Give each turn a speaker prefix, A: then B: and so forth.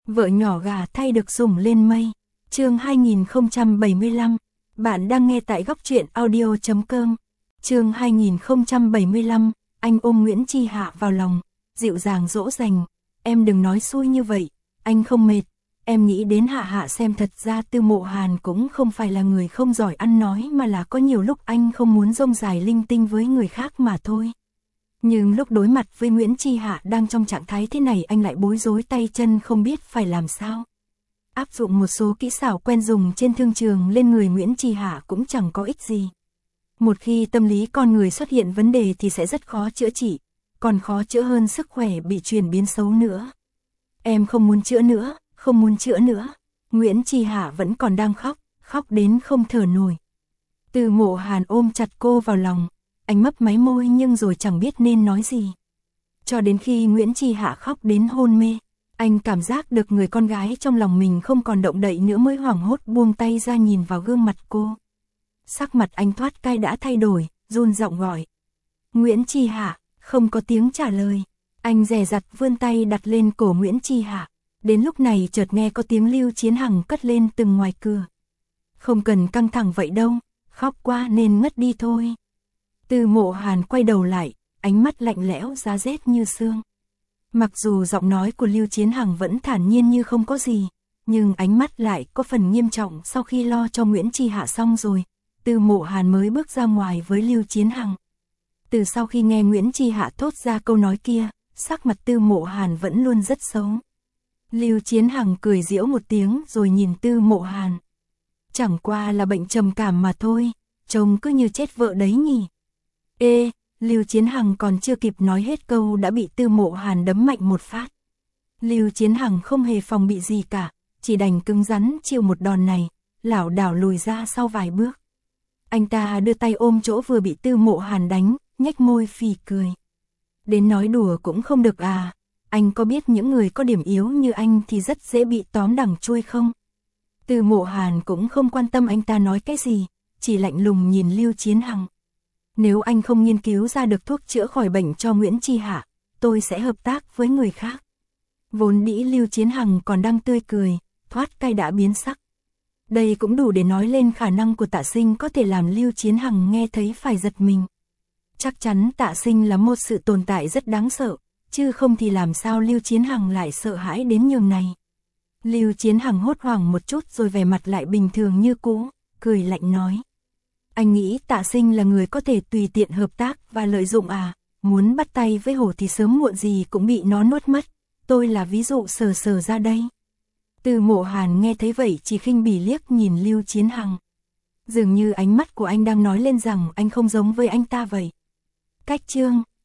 A: Vợ nhỏ gà thay được sủng lên mây. Chương 2075. Bạn đang nghe tại Góc Truyện Audio.com. Chương 2075. Anh ôm Nguyễn Chi Hạ vào lòng, dịu dàng dỗ dành. Em đừng nói xui như vậy, anh không mệt. Em nghĩ đến Hạ Hạ xem, thật ra Tư Mộ Hàn cũng không phải là người không giỏi ăn nói, mà là có nhiều lúc anh không muốn rông dài linh tinh với người khác mà thôi. Nhưng lúc đối mặt với Nguyễn Chi Hạ đang trong trạng thái thế này, anh lại bối rối tay chân không biết phải làm sao. Áp dụng một số kỹ xảo quen dùng trên thương trường lên người Nguyễn Chi Hạ cũng chẳng có ích gì. Một khi tâm lý con người xuất hiện vấn đề thì sẽ rất khó chữa trị, còn khó chữa hơn sức khỏe bị chuyển biến xấu nữa. Em không muốn chữa nữa, không muốn chữa nữa. Nguyễn Chi Hạ vẫn còn đang khóc, khóc đến không thở nổi. Tư Mộ Hàn ôm chặt cô vào lòng, anh mấp máy môi nhưng rồi chẳng biết nên nói gì. Cho đến khi Nguyễn Chi Hạ khóc đến hôn mê, anh cảm giác được người con gái trong lòng mình không còn động đậy nữa mới hoảng hốt buông tay ra nhìn vào gương mặt cô. Sắc mặt anh thoát cái đã thay đổi, run giọng gọi. Nguyễn Chi Hạ, không có tiếng trả lời. Anh dè dặt vươn tay đặt lên cổ Nguyễn Chi Hạ. Đến lúc này chợt nghe có tiếng Lưu Chiến Hằng cất lên từ ngoài cửa. Không cần căng thẳng vậy đâu, khóc quá nên ngất đi thôi. Tư Mộ Hàn quay đầu lại, ánh mắt lạnh lẽo giá rét như xương. Mặc dù giọng nói của Lưu Chiến Hằng vẫn thản nhiên như không có gì, nhưng ánh mắt lại có phần nghiêm trọng. Sau khi lo cho Nguyễn Chi Hạ xong rồi, Tư Mộ Hàn mới bước ra ngoài với Lưu Chiến Hằng. Từ sau khi nghe Nguyễn Chi Hạ thốt ra câu nói kia, sắc mặt Tư Mộ Hàn vẫn luôn rất xấu. Lưu Chiến Hằng cười giễu một tiếng rồi nhìn Tư Mộ Hàn. Chẳng qua là bệnh trầm cảm mà thôi, trông cứ như chết vợ đấy nhỉ. Ê, Lưu Chiến Hằng còn chưa kịp nói hết câu đã bị Tư Mộ Hàn đấm mạnh một phát. Lưu Chiến Hằng không hề phòng bị gì cả, chỉ đành cứng rắn chịu một đòn này, lảo đảo lùi ra sau vài bước. Anh ta đưa tay ôm chỗ vừa bị Tư Mộ Hàn đánh, nhếch môi phì cười. Đến nói đùa cũng không được à, anh có biết những người có điểm yếu như anh thì rất dễ bị tóm đằng chui không? Tư Mộ Hàn cũng không quan tâm anh ta nói cái gì, chỉ lạnh lùng nhìn Lưu Chiến Hằng. Nếu anh không nghiên cứu ra được thuốc chữa khỏi bệnh cho Nguyễn Chi Hạ, tôi sẽ hợp tác với người khác. Vốn dĩ Lưu Chiến Hằng còn đang tươi cười, thoát cái đã biến sắc. Đây cũng đủ để nói lên khả năng của Tạ Sinh có thể làm Lưu Chiến Hằng nghe thấy phải giật mình. Chắc chắn Tạ Sinh là một sự tồn tại rất đáng sợ, chứ không thì làm sao Lưu Chiến Hằng lại sợ hãi đến nhường này. Lưu Chiến Hằng hốt hoảng một chút rồi vẻ mặt lại bình thường như cũ, cười lạnh nói. Anh nghĩ Tạ Sinh là người có thể tùy tiện hợp tác và lợi dụng à, muốn bắt tay với hổ thì sớm muộn gì cũng bị nó nuốt mất, tôi là ví dụ sờ ra đây. Tư Mộ Hàn nghe thấy vậy chỉ khinh bỉ liếc nhìn Lưu Chiến Hằng. Dường như ánh mắt của anh đang nói lên rằng anh không giống với anh ta vậy. Cách chương